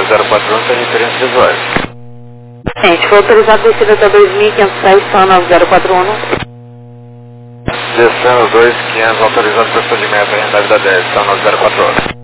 9041 tem referências visuais. Gente, foi autorizado descida até 2510, só 9041. Descendo 2500, autorizado procedimento em da 10, está 9041.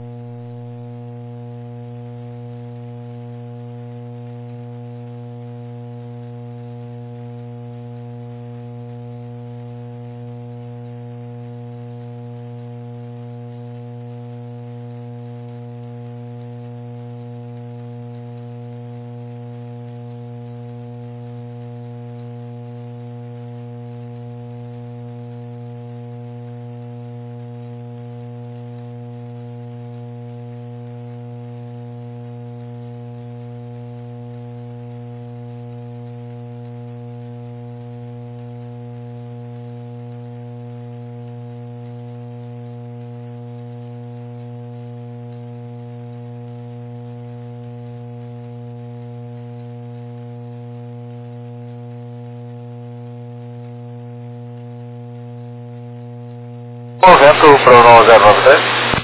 Vento para o 093.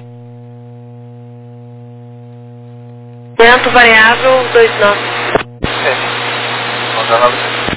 Vento variável 29. Sim. 093.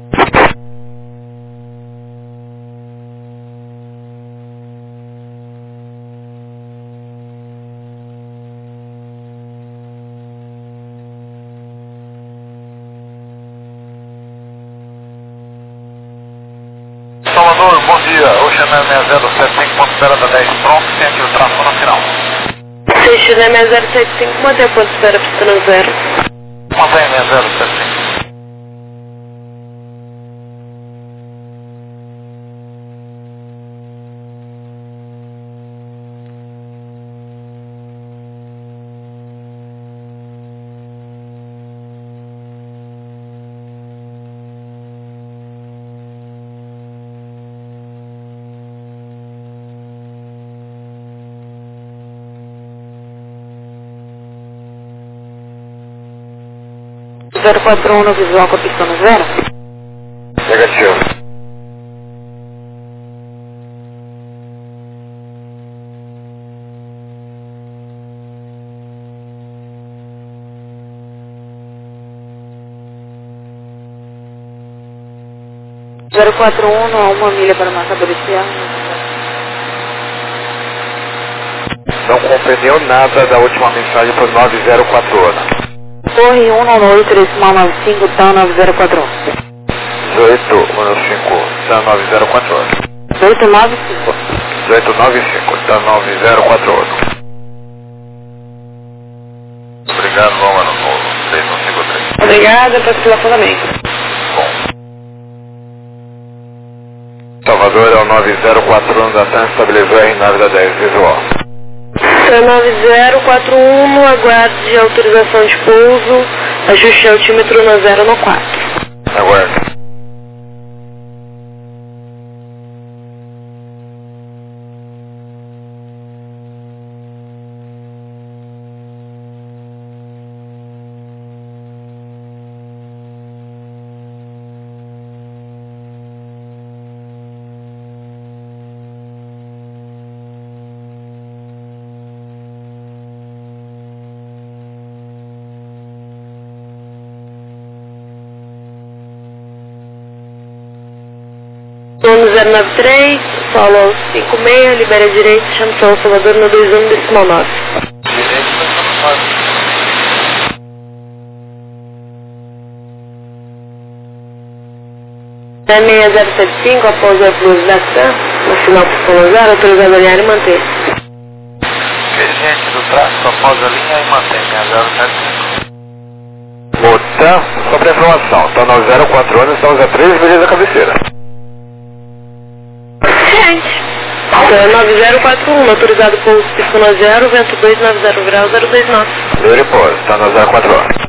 Salvador, bom dia. Ocean 6075, ponto espera da 10, pronto, tem aqui o tráfego no final. Ocean 6075, mantém a ponto de espera pista no 0. Mantém 6075. Zero 41 no visual com a pista no 0. Negativo. Zero 41 a 1 milha para marcador inicial. Não compreendeu nada da última mensagem por 9041. Torre 198, decimal 95, tá 9041. 1815, tá 9041. 895. 1895, tá 9041. Obrigado, vamos no 3153. Obrigada pelo telefonamento. Bom. Salvador é o 9041 da TAM, estabilizou a R9 da 10, visual. 9041, aguarde autorização de pouso, ajuste altímetro no 0 no 4. Aguarde. No 093, solo 56, libera a direita, chama São Salvador no 21, decimal 9. Direito, Na 6075, após a luz da TAM, no final pista 0, autorizado a alinhar e manter. Dirigente do tráfego após a linha e mantém 6075. O TAM, só para informação, está no 041, estamos a 3 milhas da cabeceira. Gente, 9041, autorizado pouso pista 0, vento 290 grau 029. Livre pouso, está no 041.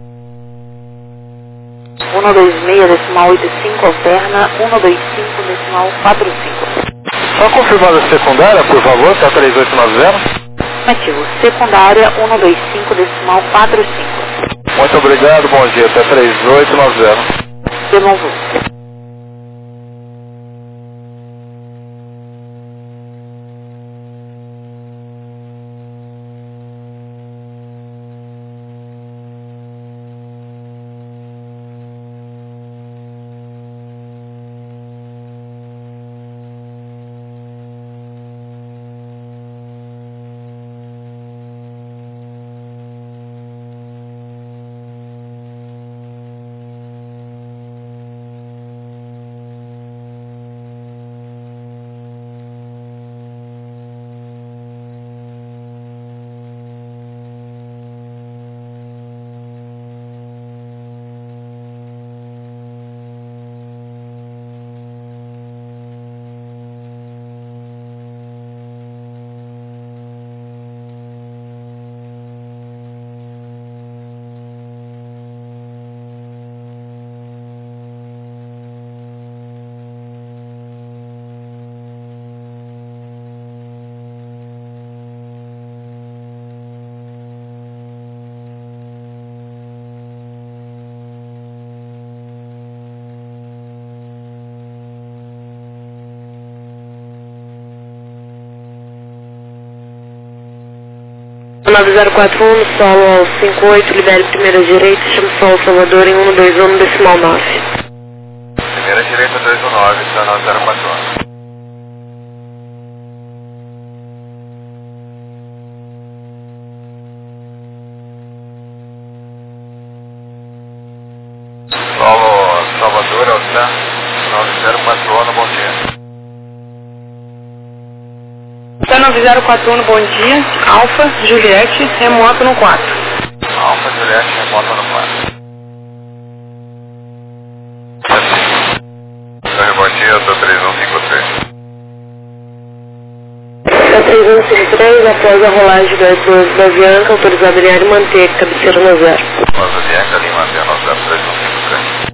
126, decimal 85, alterna 125, decimal 45. Só confirmando a secundária, por favor, está 3890. Ativo, secundária 125, decimal 45. Muito obrigado, bom dia, até 3890. Devolvo. 9041, solo ao 58, libere primeira direita, chama solo Salvador em 121, decimal 9. Primeira direita 219, está 9041. Solo Salvador, Alta 9041, bom dia. Tá 9041, bom dia. Alfa, Juliette, remoto no 4. Alfa, Juliette, remoto no 4. Bom dia, eu tô 3153. Tá 3153, após a rolagem do aeroporto da Avianca, autorizado em área e manter cabeceira no 0. Nossa Avianca, Lima, Avianca, 3153.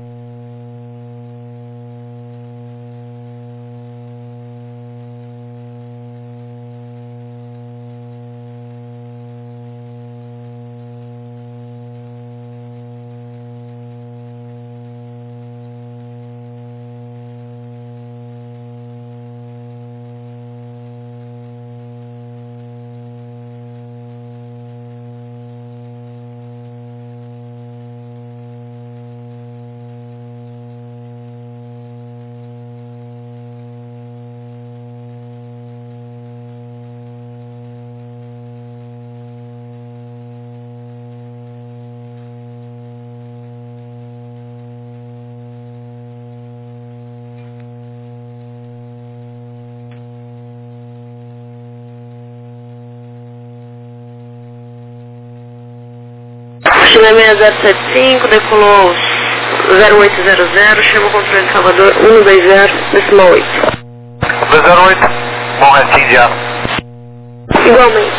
China 6075, decolou 0800, chama o controle de Salvador 120, decimal 8. 208, bom restinho de ano. Igualmente.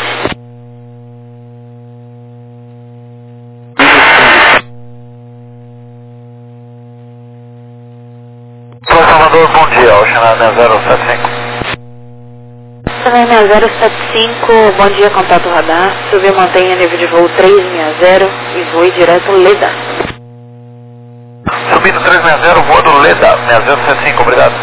São Salvador, bom dia, o China 6075. China 6075, bom dia, contato radar. Subiu, mantenha nível de voo 360 e voe direto Leda. Subindo 360, voa do Leda, 6075, obrigado.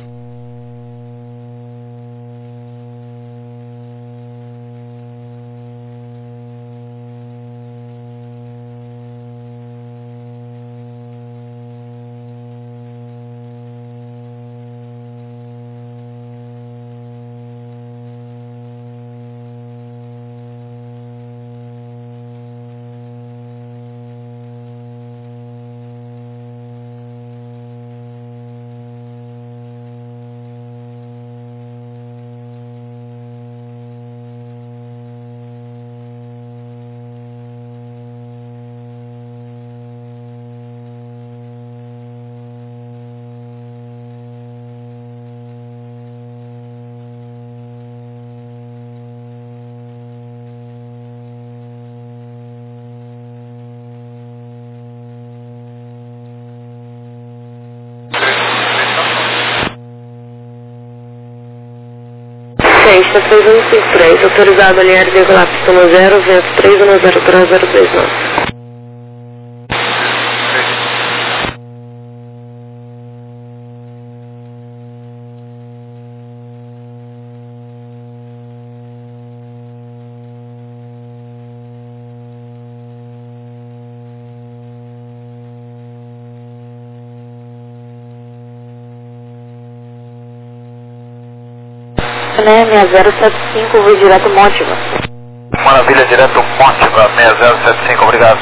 Está 3153, autorizado a linha de decolar pistão 0, vento 3103029. Né, 6075, vou direto Mótiva. Maravilha, direto Mótiva, 6075, obrigado.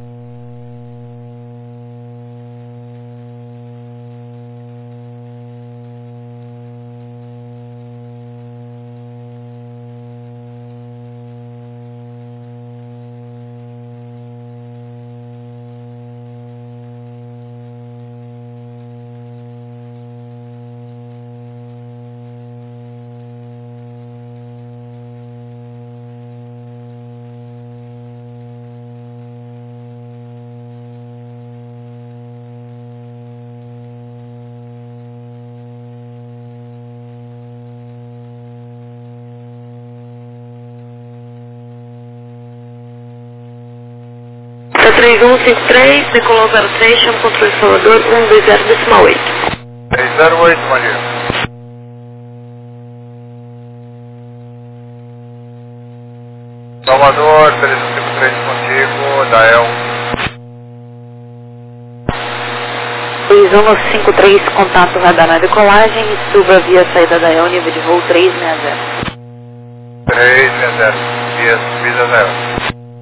Está 3153, decolou 03, chama o controle de Salvador 120, decimal 8. 308, bom dia. Salvador, 3153 contigo, Dael. 3153, contato radar na decolagem e suba via saída da EL, nível de voo 360. 360, via subida da EL.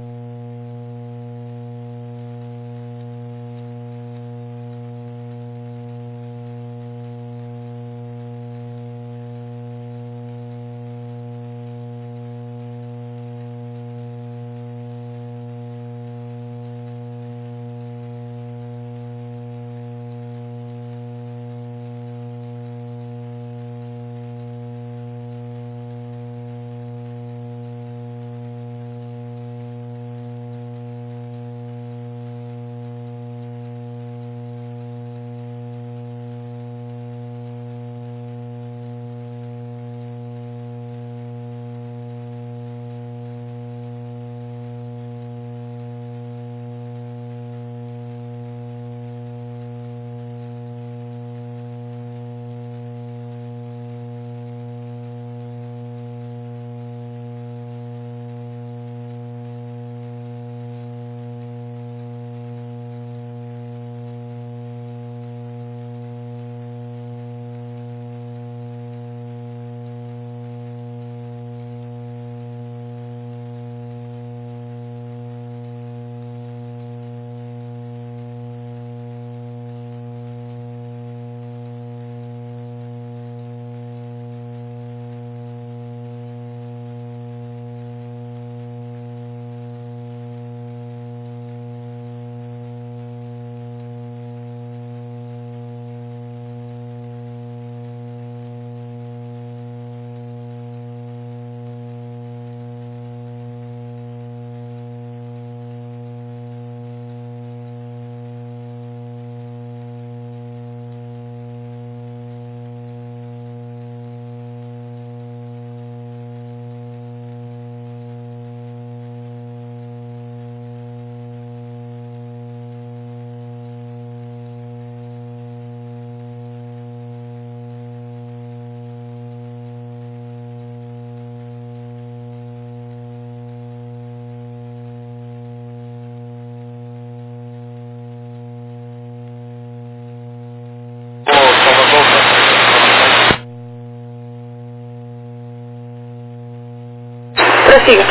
Prossiga.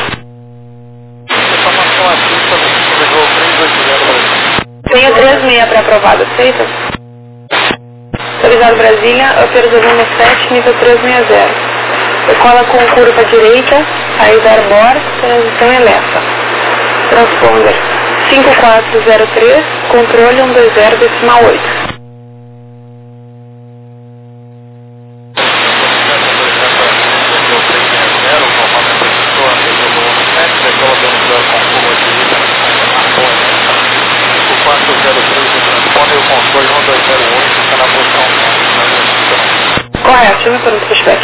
Informação aqui sobre o voo 380. Tenho 36 pré-aprovado, aceita? Autorizado Brasília, Upper 17, nível 360. Decola com curva direita, saída arbor, transição elétrica. Transponder 5403, controle 120,8. Correto, deixa eu ver o pushback.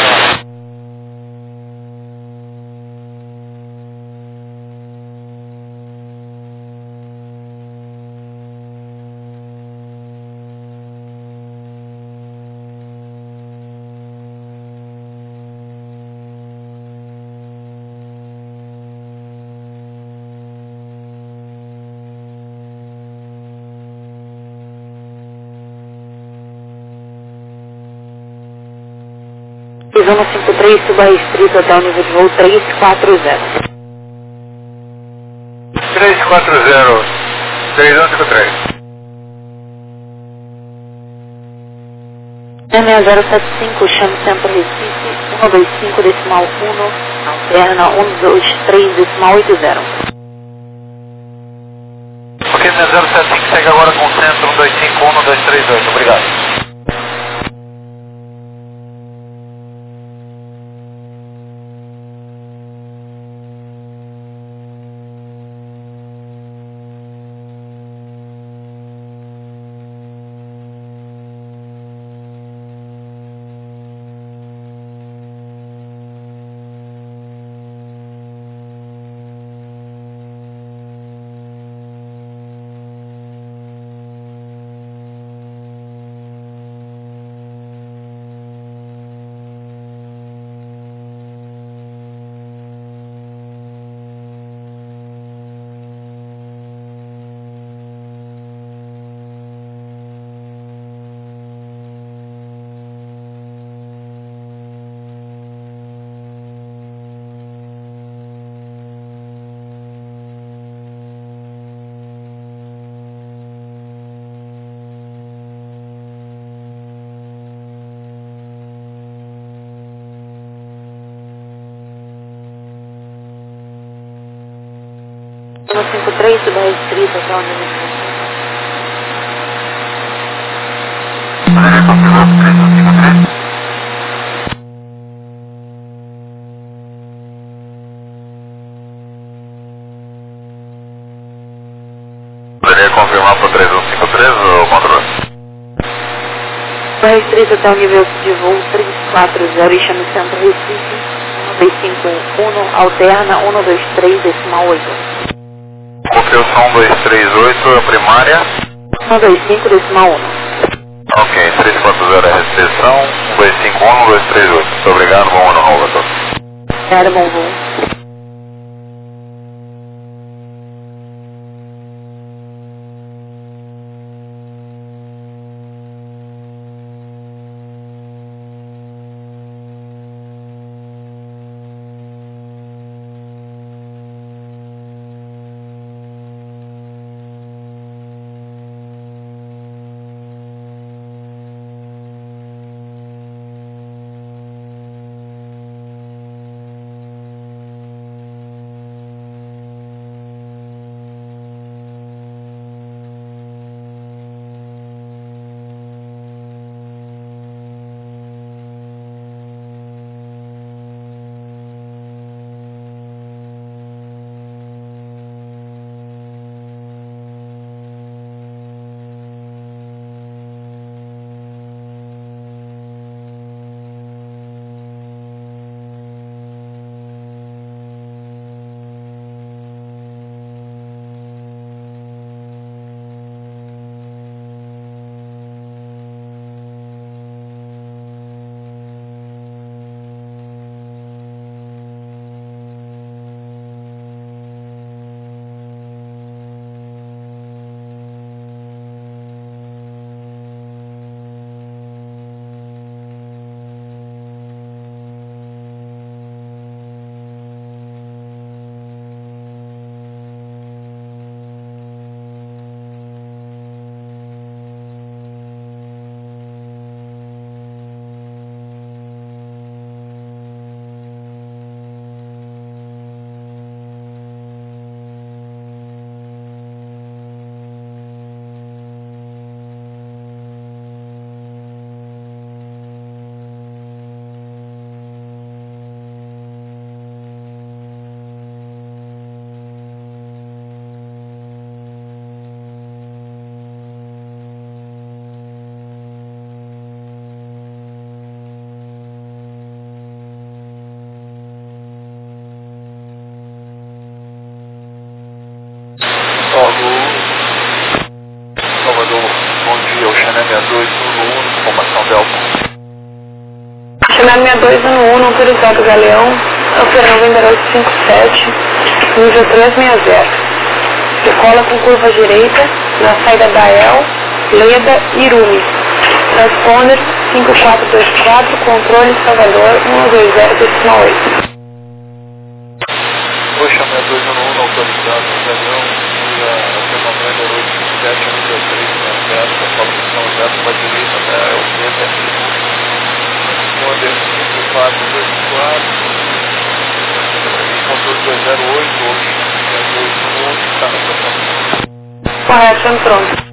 Fiz 153, suba restrito até o nível de voo 340. 340, 3153. 6075, chame Centro Recife, 125 decimal 1, alterna 123 decimal 80. Ok, 075 segue agora com o centro 1251 1238, obrigado. 153 do 10 30 até onde ele está. Poderia confirmar para 3153 o controle? 1030 até o nível de voo 340 e chama Centro Recife 1251 alterna 123 decimal 8. Confirmação 1238, a primária. 125 decimal 1. Ok, 340 é a restrição, 1251, 1238. Muito obrigado, bom ano novo a todos. Era bom voo. Salvador, bom dia, o Xané 62 no formação Delta. Xané 62 no 1, autorizado Galeão, operando em 857, nível 360. Decola com curva direita, na saída da El, Leda, Irumi. Transponder 5424, controle Salvador 120,8. Oi, Xané 211, autorizado Galeão, até novembro 857, nível 360, decola com São José para a direita da El, Leda, Irumi. Transponder 5424, controle 208, hoje 6211, está na estação. Correto, sempre pronto.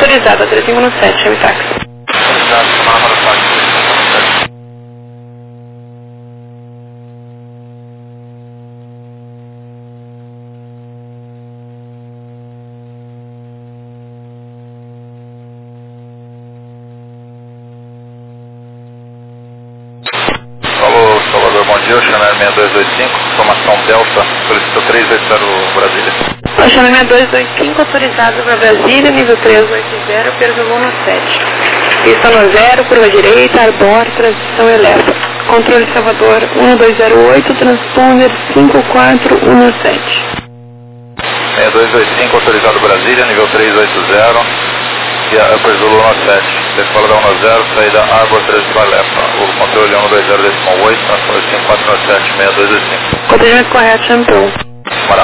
Autorizado, 3517, chame táxi. Autorizado, chamar para o táxi 3517. Alô, Salvador, bom dia, o Chanel 6225, informação Delta, solicita 380 Brasília. O Chanel 6225, autorizado para Brasília, nível 380, Pergamono 7. Pista no 0, curva direita, arbor, transição elétrica. Controle Salvador 1208, transponder 5417. 6225, autorizado Brasília, nível 380. E a Upper Zulu 17, escola da 10, saída Água 13 Balefa, o controle 120.8, transponder 5497, 6225. Procedimento correto, Champão. Mará.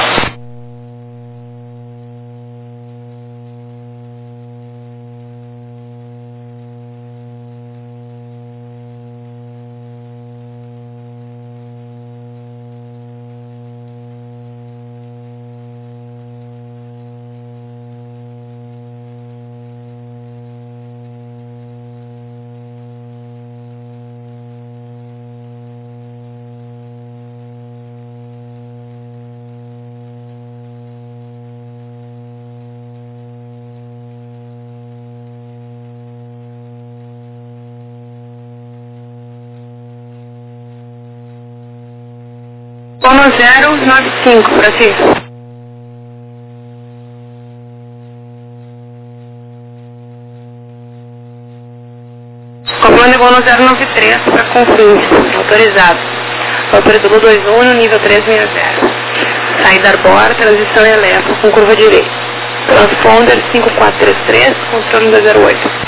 Bono 095, Brasil. Comando Bono 093 para Confins, autorizado. Operador 21, nível 360. Saída arbor, transição elétrica com curva direita. Transponder 5433, controle 208.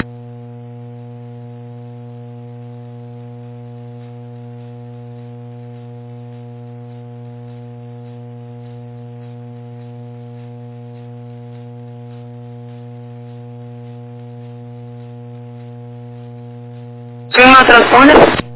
Prima transponder?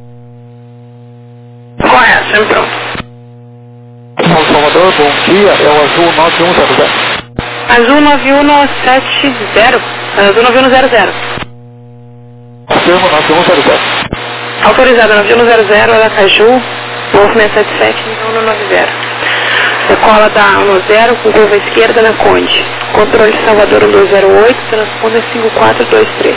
Correto, sempre pronto. Salvador, bom dia, é o Azul 9100. Azul 91170. Azul 9100. Afirmo 9100. Autorizado 9100, Aracaju, Golf 677, nível 190. Decola da 10 com curva esquerda na Conde. Controle Salvador 1208, transponder 5423.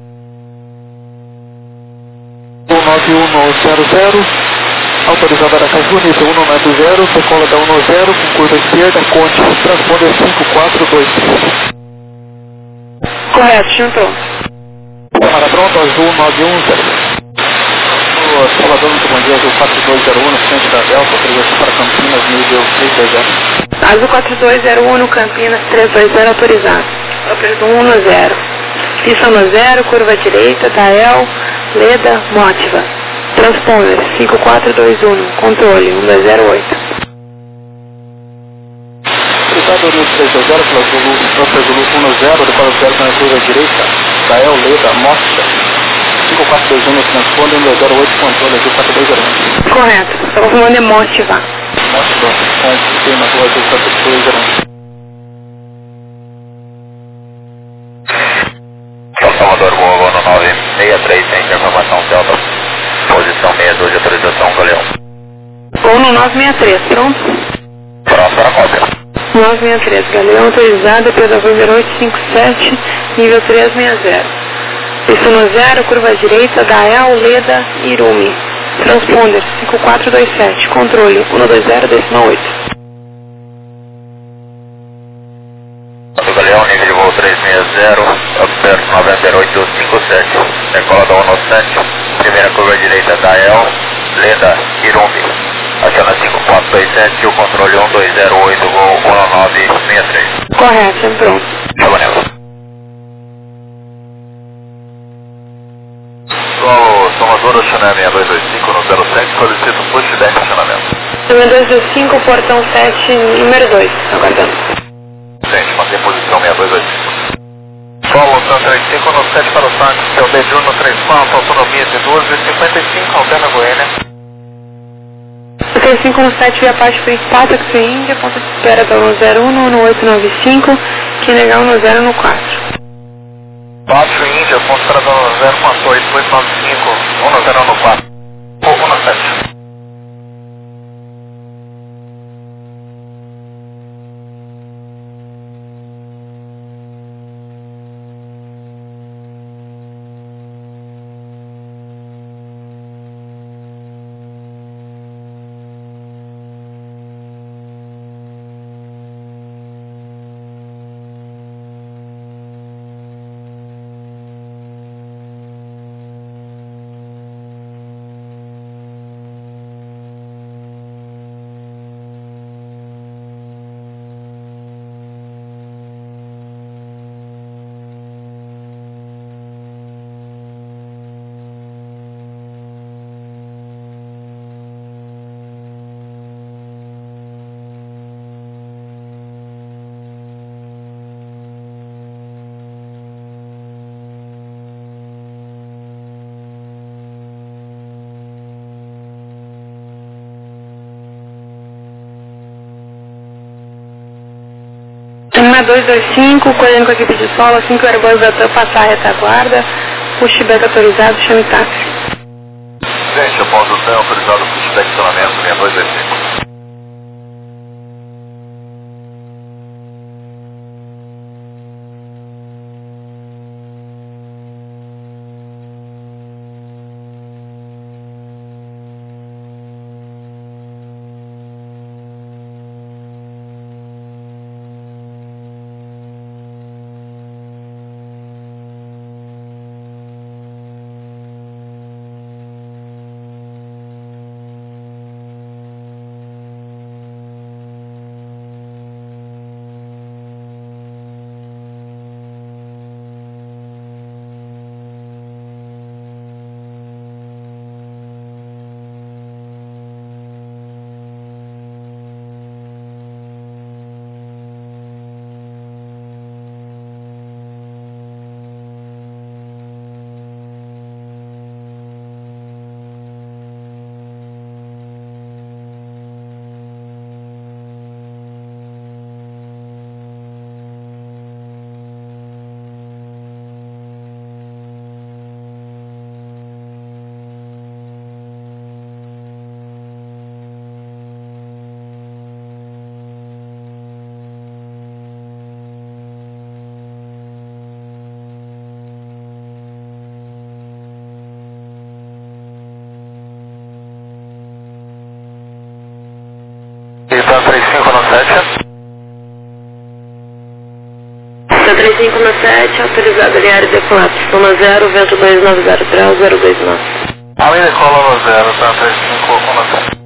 9100, autorizado Aracaju, nível 190, decola da 10 com curva esquerda, Conde, transponder 5423. Correto, juntou. Para pronto, Azul 910. Salvador, muito bom dia, Azul 4201, frente da Delta, autorização para Campinas, nível 320. Azul 4201, Campinas 320, autorizado. Operador 10. Pista no 0, curva direita, Tael, Leda, Mótiva. Transponder 5421, controle 1208. Autorizado nível 320, pela Zulu 10, decola 0 na curva direita, Tael, Leda, Mótiva. 5421 no transponder 1208, controle Azul 4201. Correto, estou confirmando é Mótiva. Mótiva, com tema do Azul 4201. Salvador, Boa, no 963, tem informação Delta, posição 62 de autorização, Galeão. Ou no 963, pronto? Pronto para a cópia. 963, Galeão autorizado pela número 857, nível 360. Pista no 0, curva direita, Dael, Leda, Irumi. Transponder 5427, controle 120.8. Galeão, nível de voo 360, perto 90857, decola da 197, primeira curva direita, Dael, Leda, Irumi. Aciona 5427 e o controle 1208, voo 1963. Correto, sempre pronto. Chavanel. Solo Salvador, Chanel 6225 no 07, solicito push deck acionamento. Número 225, portão 7, número 2, aguardando. Gente, mantém posição 6225. Solo 35 no 7 para o táxi, seu D1 no 34, autonomia de 12h55, alterna Goiânia. 35 no 7, via parte principal, taxi Índia, ponto de espera da 101 no 895, que legal no 0 no 4. Baixo Índia, ponto operador 048, 295, 1014, 17. Terminar 225, colhendo com a equipe de solo, assim que o Airbus da TAM passar a retaguarda, pushback autorizado, chame táxi. Gente, após o TAM autorizado, pushback estacionamento 6225. TAM 35 no 7. TAM 35 no 7, autorizado ali área de colapso. Zona 0, vento 290, 029. Além de cola no 0, TAM 35 no 7.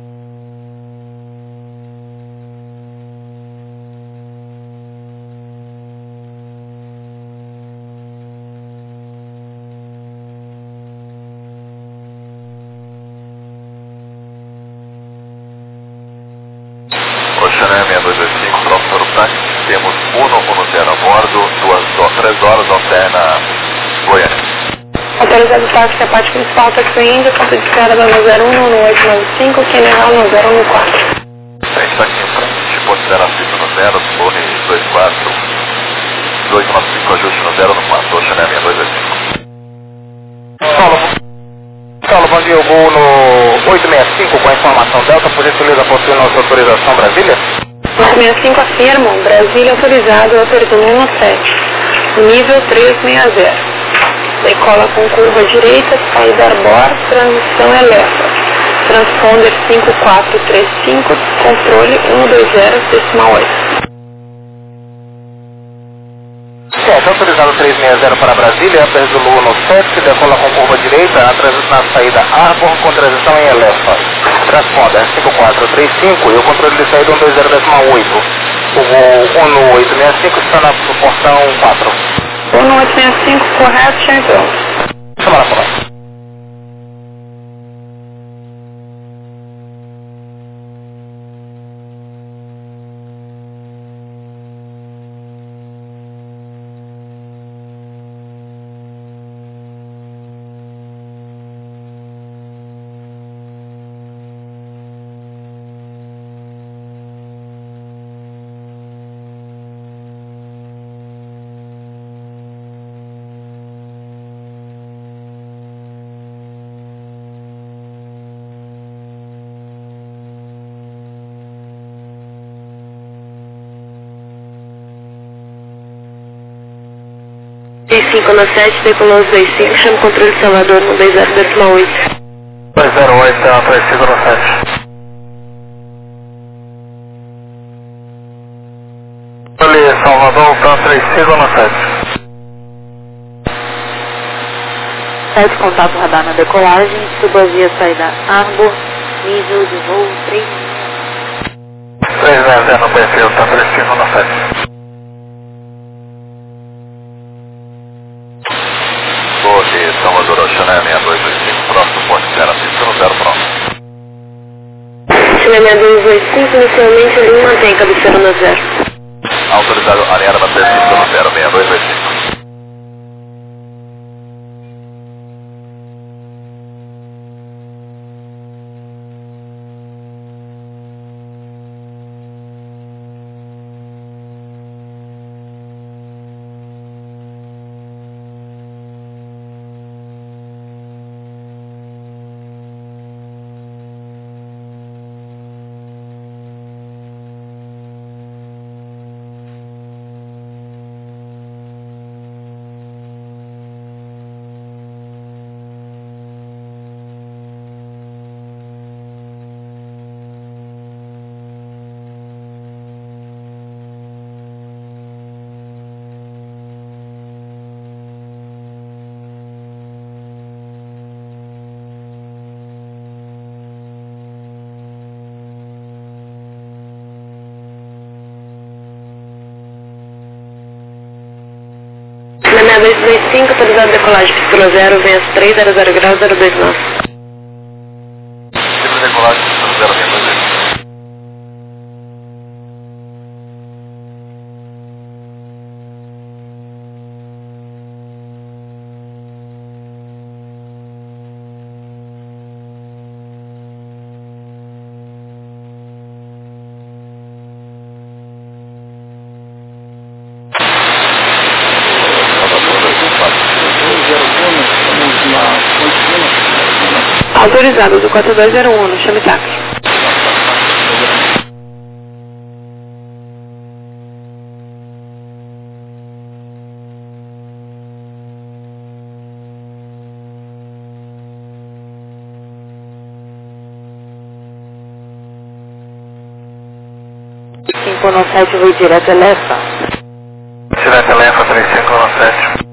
Oceané 6225, pronto para o táxi. Temos 110 a bordo, 3 horas alterna Goiânia. Autorizado o táxi, a parte principal, táxi Índia, ponto de espera da 01 no 895, General no 014. Frente daqui em frente, ponto 0 acima no 0, Bone 24, 295, ajuste no 0 no 4, Oceané 6225. Saulo, bom dia, eu vou no 865 com a informação Delta, por gentileza possui nossa autorização Brasília? 865 afirmo, Brasília autorizado, autorizando no 7. Nível 360. Decola com curva direita, saída Arbor, transição Elefa. Transponder 5435, controle 120,8. Certo, autorizado 360 para Brasília, Zulu no 7, decola com curva direita, na saída Arbor com transição em Elefa. Transponder 5435 e o controle de saída 120,8. O voo 1865 está na proporção 4. 1865, correto, chame pronto. Semana próxima. 5 no 7, decolou 25, chama o controle de Salvador no 20,8. 208, 35 no 7. Salvador, tá 35 no 7. 7, contato radar na decolagem, suba via saída Arbor, nível de voo 360 no perfil, tá 35 no 7. Torre Salvador, Oxané 6225, próximo ponte 0, pista no 0, pronto. Chile 6225, inicialmente ele mantém cabeceira no 0. Autorizado Ariana na pista no 0, 6225. Na 225, autorizado decolagem, pista no 0, venha 300 graus, 029. Tipo de decolagem, pista no 0, 6225. Autorizado do 4201, chame táxi. Cinco no 7, vou direto a Lefa. Direto a Lefa, 35 no 7.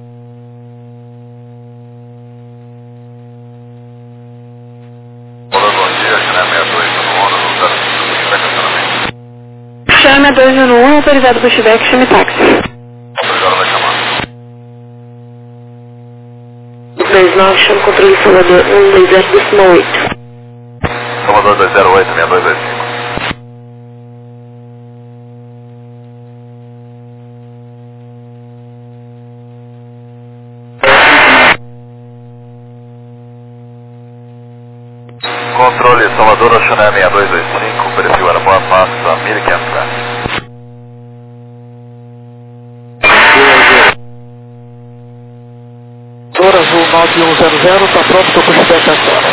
Chame a 201, autorizado pushback, chame táxi. Autorizado vai chamar. 29, chame controle de Salvador, 120,8. Salvador 208, 6225. Controle Salvador, Oxané 6225, perfil aeroporto, passa 1500 metros. Azul 9100, está pronto para o pushback agora.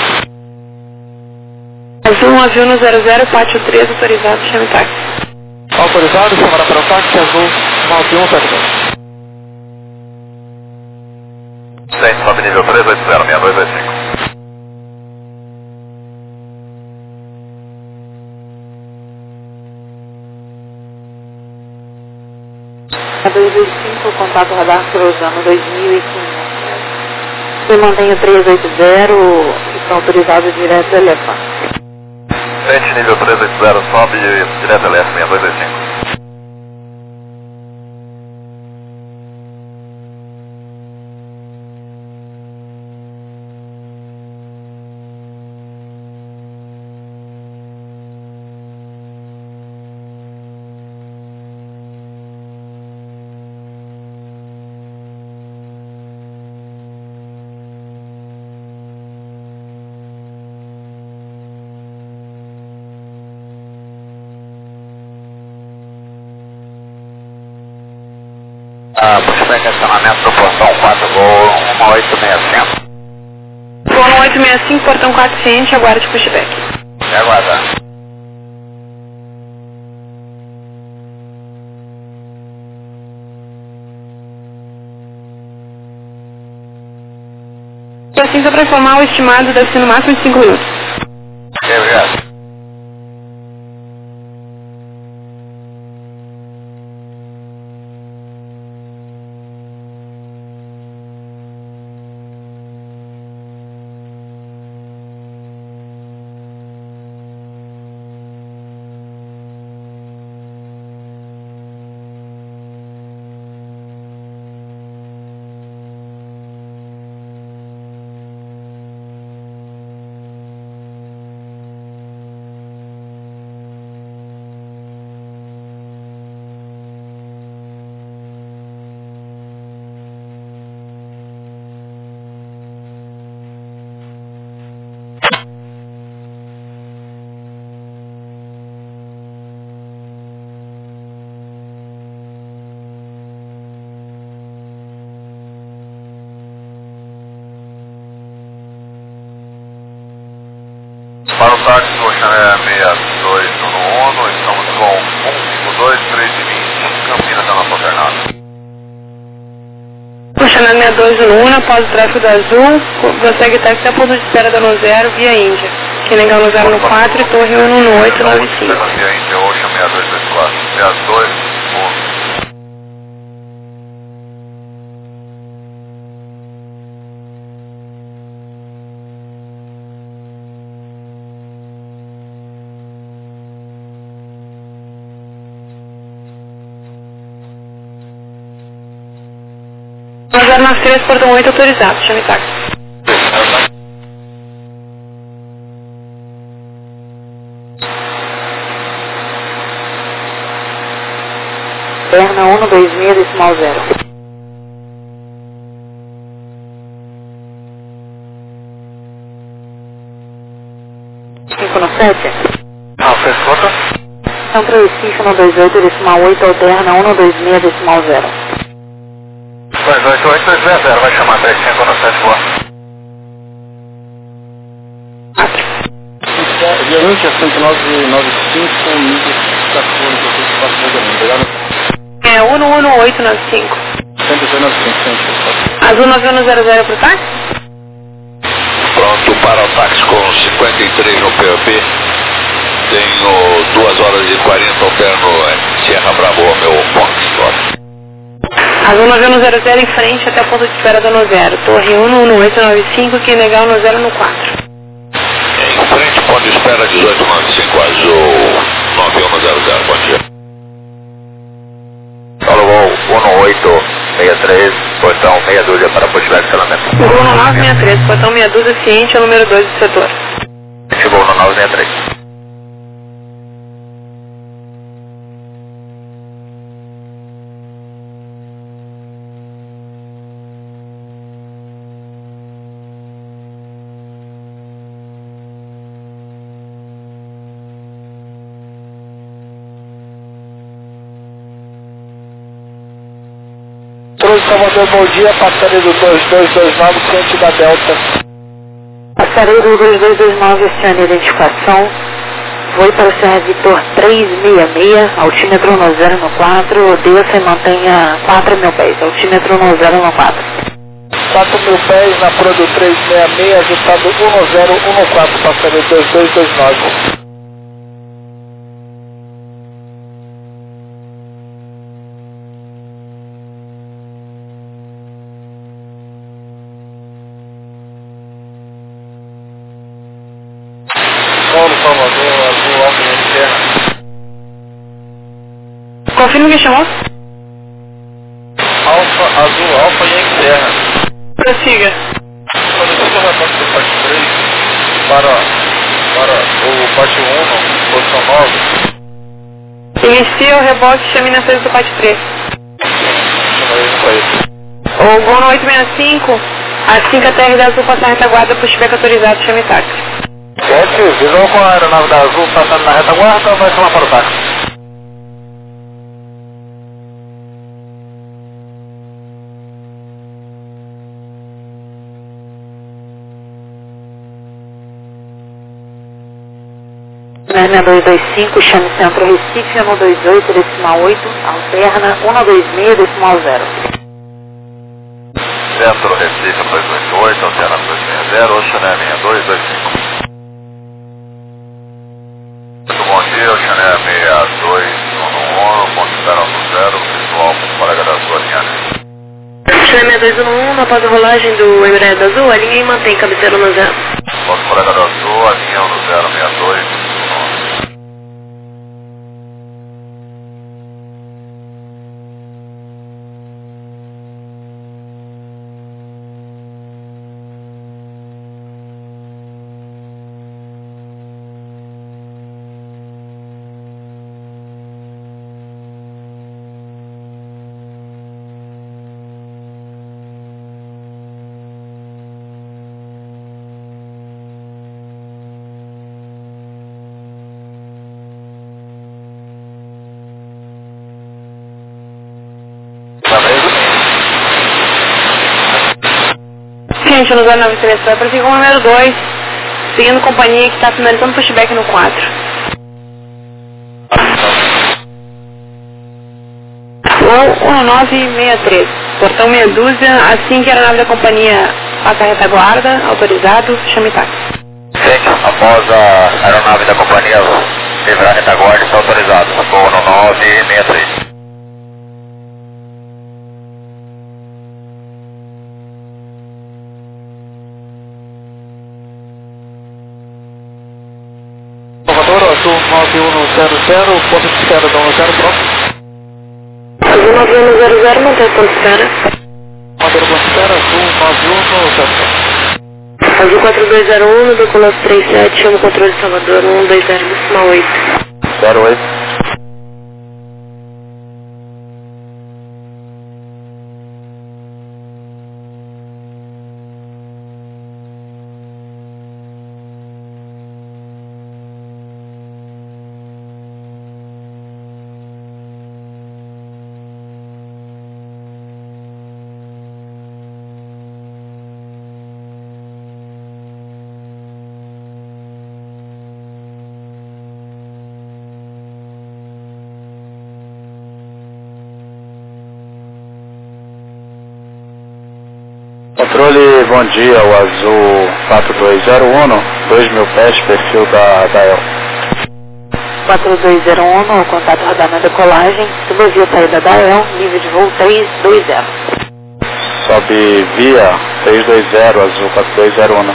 Azul, avião no 00, pátio 3, autorizado, chame táxi. Autorizado, chamada para o táxi azul 9100. Centro, sobe nível 380, 6225. A 225, contato radar cruzando 2500. Se mantém o 380 e está autorizado direto a elefante. Centro, nível 380, sobe direto a leste, 6225. Pushback estacionamento do portão 4, voo 1865. Voo 1865, portão 400, aguarde pushback. É aguardar. assim só para informar o estimado deve ser no máximo de 5 minutos. Ok, obrigado. Para o táxi do Ocean 62 estamos com 152, 320, Campinas da nossa alternada. Ocean 62 após o tráfego do Azul, você segue táxi até ponto de espera da No Zero via Índia. Que legal no 0 no 4 e Torre 1 no 895. Via Índia, Ocean 6224, 62, 1. No 093, portão 8 autorizado, chame táxi. Perna 126 decimal 0. Cinco no 7. Fez conta? São 35 no 28 decimal 8, alterna 126 decimal 0. 288-260, vai chamar 35 no 7 boa. Diante a 10995, nível 14, obrigado. É 11895. 119,5. Azul 9100 pro táxi? Pronto para o táxi com 53 no POP. Tenho 2 horas e 40 alterno Sierra Bravo, meu Fox. Azul 9100 em frente até a ponto de espera da No Zero. Torre 11895, que legal No Zero no 4. Em frente, ponto de espera 1895, Azul 9100, bom dia. Alô, 1863, portão meia dúzia para Portugal de Cancelamento. Chegou no 963, portão meia dúzia, ciente, é o número 2 do setor. Chegou no 963. Salvador, bom dia, passaredo 2229, ciente da Delta. Passaredo 2229, acione identificação. Foi para o Serra Vitor 366, altímetro no 0 no 4, desça e mantenha 4 mil pés, altímetro no 0 no 4. 4 mil pés na Prodo 366, ajustado 1014, passaredo 2229. Salvador, Azul, Alfa e Terra. Confirme quem chamou? Alfa, Azul, Alfa e Terra. Prossiga. Solicito o reporte do parte 3 para o parte 1, posição 9. Inicia o rebote, chame na frente do parte 3. O Gol no 865, assim que a TR da Azul passar a retaguarda para o Chibeco autorizado, chame táxi. 7, visou com a aeronave da Azul passando na retaguarda, vai chamar para o táxi. Perna 225, chame Centro Recife, 128, decimal 8, alterna 126, decimal 0. Centro Recife 228, alterna 226. Oceané 6225. Muito bom dia, Oceané 6211, ponto espera no 0, visual com colega da Azul, linha Oceané 6211, após a rolagem do Emirates Azul, alinha e mantém cabeceira no 0. Ponto colega da Azul, linha no 062. Gente, no 093 vai prosseguir com o número 2, seguindo companhia que está finalizando pushback no 4. 1963, portão meia dúzia, assim que a aeronave da companhia passa a retaguarda, autorizado, chame táxi. Gente, após a aeronave da companhia livrar a retaguarda, está autorizado. Voo no 963. Salvador, Azul 9100, ponto de espera da 10 próximo. Azul 9100, mantém ponto de espera. Mantém ponto de espera, Azul 9100. Azul 4201, do Colosso 37, chama o controle de Salvador, 120,8. 08. Controle, bom dia, o Azul 4201, 2.000 pés, perfil da El. 4201, contato radar na decolagem, subvia saída da El, nível de voo 320. Sobe via 320, Azul 4201.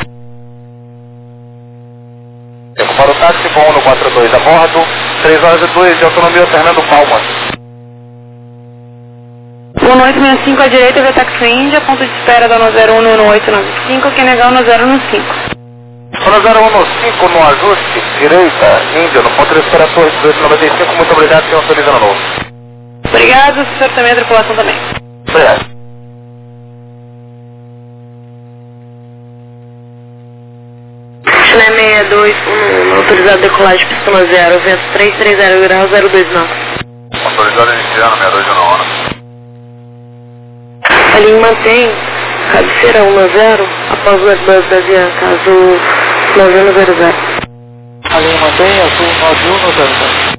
Recupera o táxi, voo no 42 a bordo, 3 horas e 2 de autonomia, Fernando Palma. 1865 à direita, via táxi Índia, ponto de espera da 011895, que negar no 015. Zona 0115 no ajuste, direita, Índia, no ponto de espera Torre 1895, muito obrigado, senhor, feliz ano novo. Obrigado, o senhor também, a tripulação também. Obrigado. Chile 6211, autorizado decolagem, pistona 0, vento 330 graus, 029. Autorizado iniciando, 6219. A linha mantém cabeceira 10, após o Airbus da Avianca, Azul 9100. A linha mantém, Azul 9100.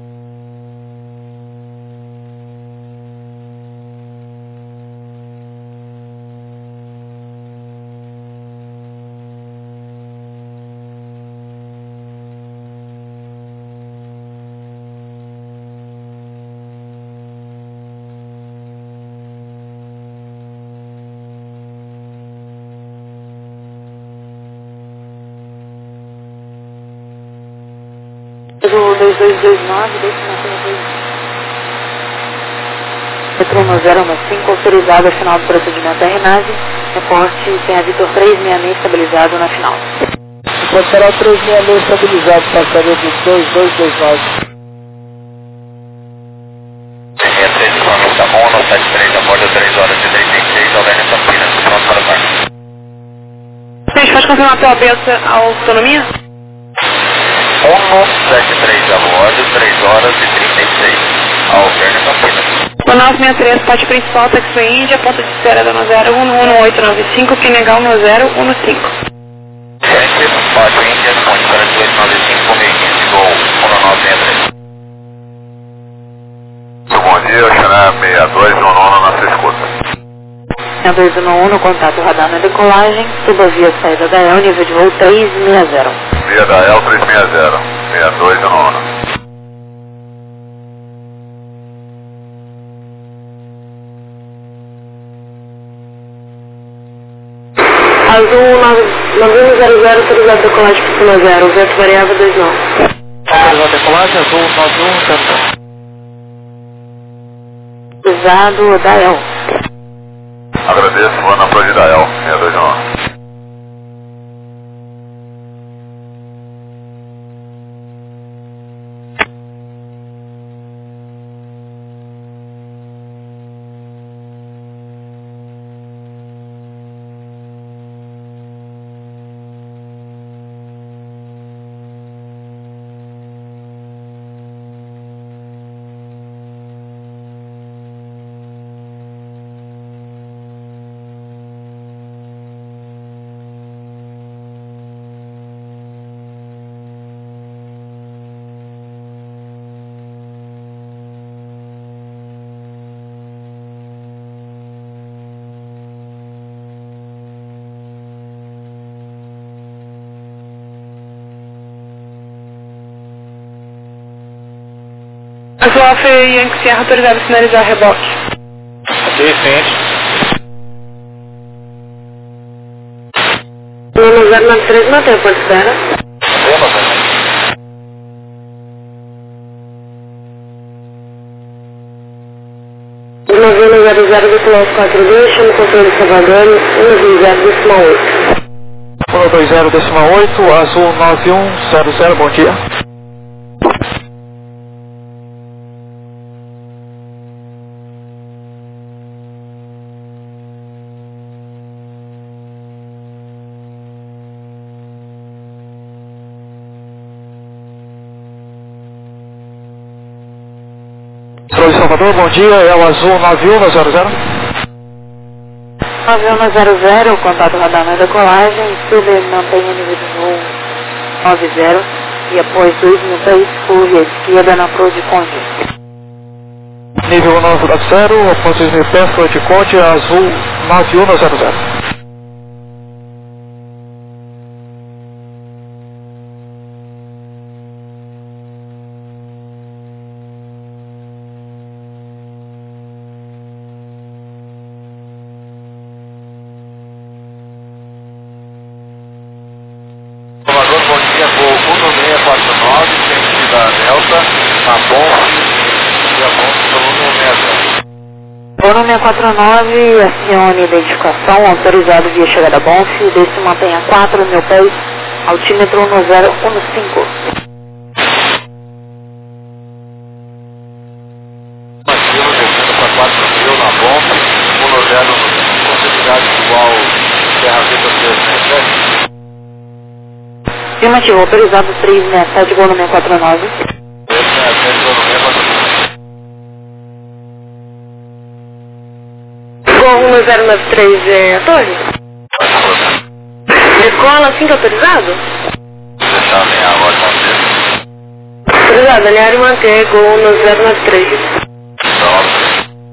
Azul 2229, Retrema 015, autorizado a final do procedimento da RENAVE, reporte tem a Vitor 366 estabilizado na final. Pode será o 366 estabilizado, passaria de 2229. 63 km da Mono, 73 a bordo, 3 horas e 36, Alberto Campinas, pronto para o parque. Gente, pode confirmar pela peça a autonomia? 173 a bordo, 3 horas e 36, Alberto Campinas. 963, parte principal, táxi Índia, ponto de espera da 011895, que negar no 015. Gente, parte Índia, ponte para 295, meio 15, gol, 1963. Bom dia, Oceané 6219 na sua escuta. 6211 no contato radar na decolagem, suba via saída da EL, nível de voo 360. Via da EL 360, 6211. Azul 9100, autorizado decolagem pista 0, vento variável 29. Autorizado decolagem, azul 9100. Autorizado da EL. Agradeço, vou na Florida EL, 6211. Azul Alfa e Yankee Sierra autorizado a sinalizar reboque. Ok, ciente. 1093, mantém o ponto de espera. Mantemos, né? De 9100 do piloto 42, chama o controle de Salvador, 120,8. 120,8, azul 9100, bom dia. Controle de Salvador, bom dia, é o azul 9100. 9100, contato radar na decolagem, suba e mantenha nível de voo 90 e após 2.000 pés, curva à esquerda na Pro de Conde. Nível 990, após 2.000 pés, Pro de Conde, azul 9100. Salvador, bom dia, voo 1649, sentido da Delta, na Bonf, e a Bonf pelo 160. Voo 649, acione identificação, autorizado via chegada Bonf, desce e mantenha 4.000 pés, altímetro 1015. Mativo, descendo para 4.000 na Bonf, 190, possibilidade igual Terra Vita 367. Afirmativo, autorizado 367, voo 649. 367, voo 649. Voo 1093 é a torre? Decola assim que autorizado? Deixar a minha voz manter. Autorizado, alinhar e manter, gol 1093. Então,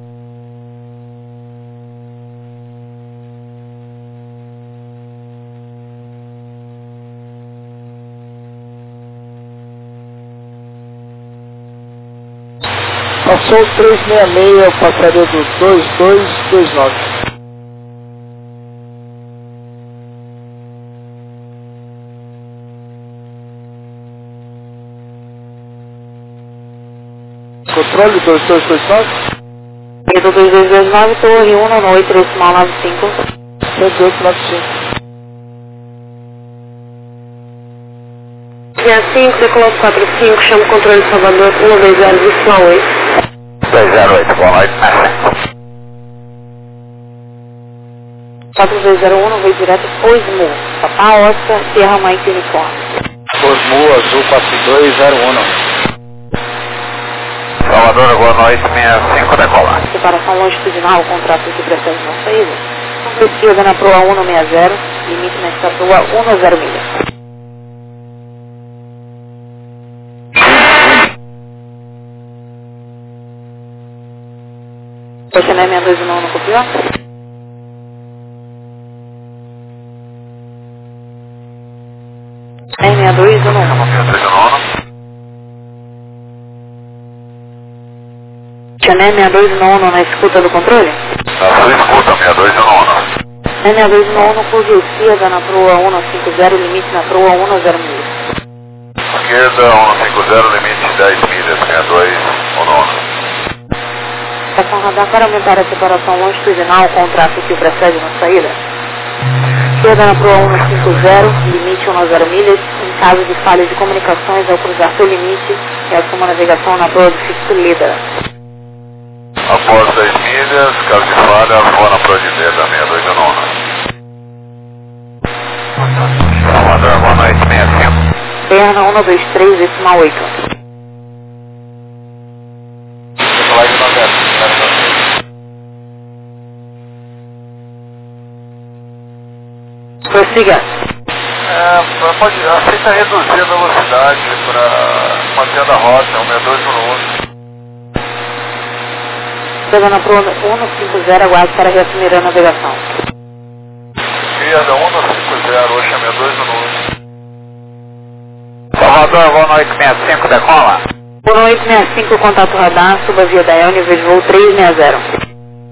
Passou 366, passaria do 2229. Controle 2229. Do 2229, torre 1, noite, decimal 95. 7895. Linha 5, decolou 45, chama o controle de Salvador, 120, decimal 8. 208, boa noite. 4201, veio direto Osmo, Papá Oscar, Sierra Mike Uniforme. Osmo Azul 4201. Salvador, boa noite, 65 decolar. Separação longitudinal, contrato de pressão na saída. Esquerda na proa 160, limite nesta proa 10 milha. Você não é 621 no copiou? Chané 6211 na escuta do controle? Na sua escuta, 6211. É 6211, curva esquerda na proa 150, limite na proa 10 milhas. Esquerda 150, limite 10 milhas, 6211. Estação radar para aumentar a separação longitudinal com o tráfego que precede na saída. Esquerda na proa 150, limite 10 milhas. Em caso de falha de comunicações ao cruzar seu limite, assuma a navegação na proa do fixo líder. Após 10 milhas, caso de falha, voa na proa de letra 6219. Salvador, boa noite, 65. Perna 123, decimal 8. Prossiga. Pode, aceita reduzir a velocidade para manter a rota, 6211. Chega na proa 150, aguarde para reassumir a navegação. Esquerda 150, Oxa 6211. Salvador, boa noite, 65, decola. Boa noite, 65, contato radar, suba via Dael, nível de voo 360.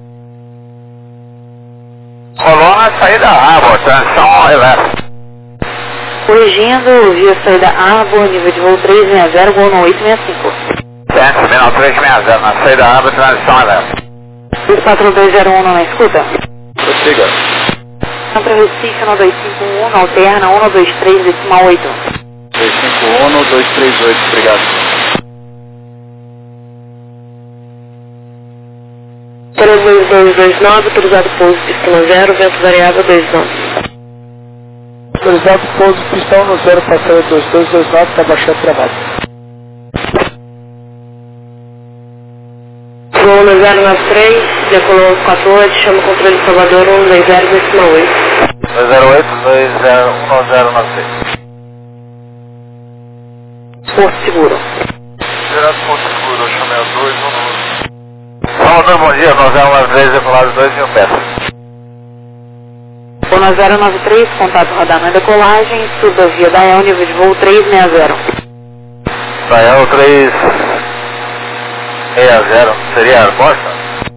Coluna, saída Arbor, transição elétrica. Corrigindo, via saída Arbor, nível de voo 360, gol no 865. Centro, final 360, na saída Arbor, transição elétrica. 24201 na escuta? Prossiga. Para Recife, 1251, alterna 123, decimal 8. 251, 238, obrigado. 32229, autorizado pouso, pistão 0, vento variável 29. Autorizado pouso, pistão no 0, passageiro 2229, está baixando travado. Voo no 093, decolou 48, chama o controle Salvador 120, decimal 8. 208, 21096. Porto Seguro. Direto Porto Seguro, Oxa 6211. Salvador, bom dia, 9093, decolado 2 mil pés. Voo na 093, contato radar na decolagem, suba via Dael, nível de voo 360. Dael 360, seria a Costa?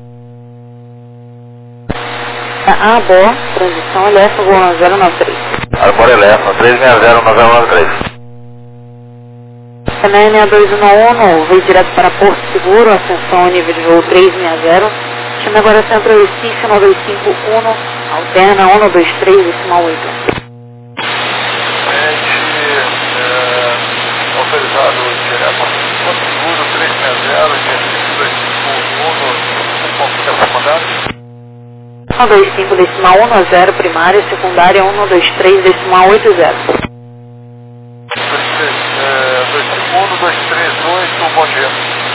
Arbor, transição elétrica, voo na 093. Arbor Elétrica, 360, 9093. Também 6211, veio direto para Porto Seguro, ascensão nível de voo 360. Chama agora Centro Recife, 1251, alterna 123, decimal 8. Autorizado direto Porto Seguro, 360, Recife 251, confirmação mandada. 125, decimal 10, primária, secundária 123, decimal 80. 251, 238, bom dia.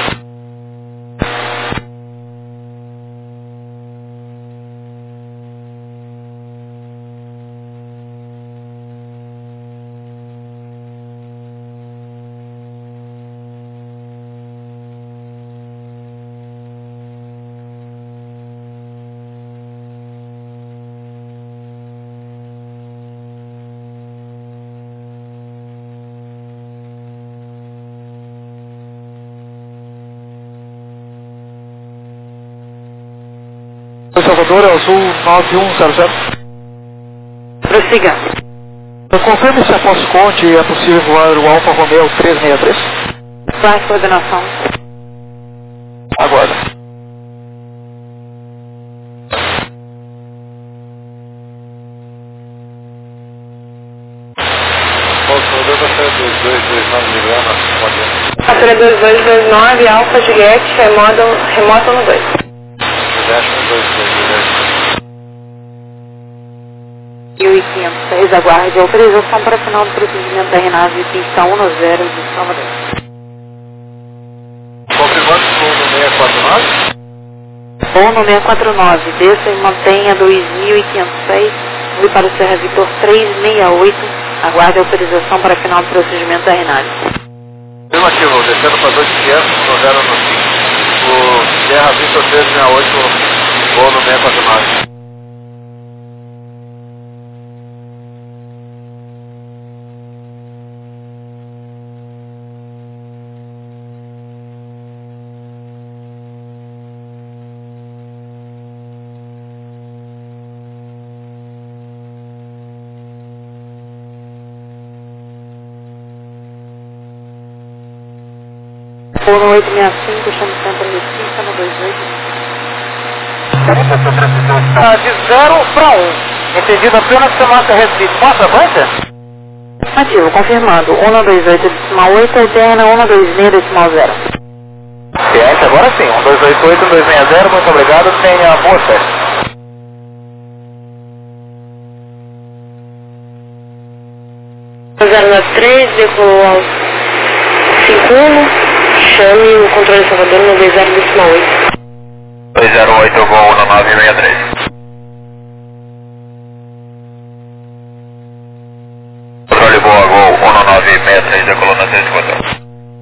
Salvador, é o Sul 9100. Prossiga. Confirme se após Conte é possível voar o Alfa Romeo 363. Faz coordenação. Aguarda. Salvador, você é 2229 Ligrana, bom dia. Fatura 2229, Alfa Juliette, remoto no 2. Juliette 1506, aguarde autorização para final do procedimento da RNAV pista 10 de Salvador. Confirmando o voo no 649? Voo no 649, desça e mantenha 2506, voo para o Serra Vitor 368, aguarde autorização para final do procedimento da RNAV. Afirmativo, descendo para 2500, no 0 no 5, o Serra Vitor 368, voo no 649. voo no 865, chama o centro de pista no 28. De 0 para 1. Entendido apenas que a marca recebido. Passa a banca? Ativo, confirmando. 128 decimal 8, alterna 126 decimal 0. PS, agora sim. 1288, 1260, muito obrigado. Tenha boa festa. 093, decolou ao 51, chame o controle de Salvador no 20 decimal 8. 208, eu vou no 963. Controle boa, voo 1963, decolou na 654.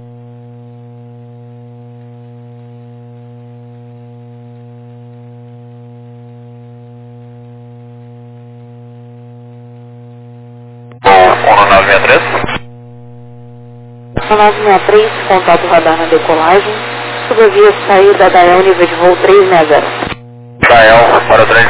Voo 1963. 963, contato radar na decolagem. Subvia saída da DAEL nível de voo 360. Dael para o 360.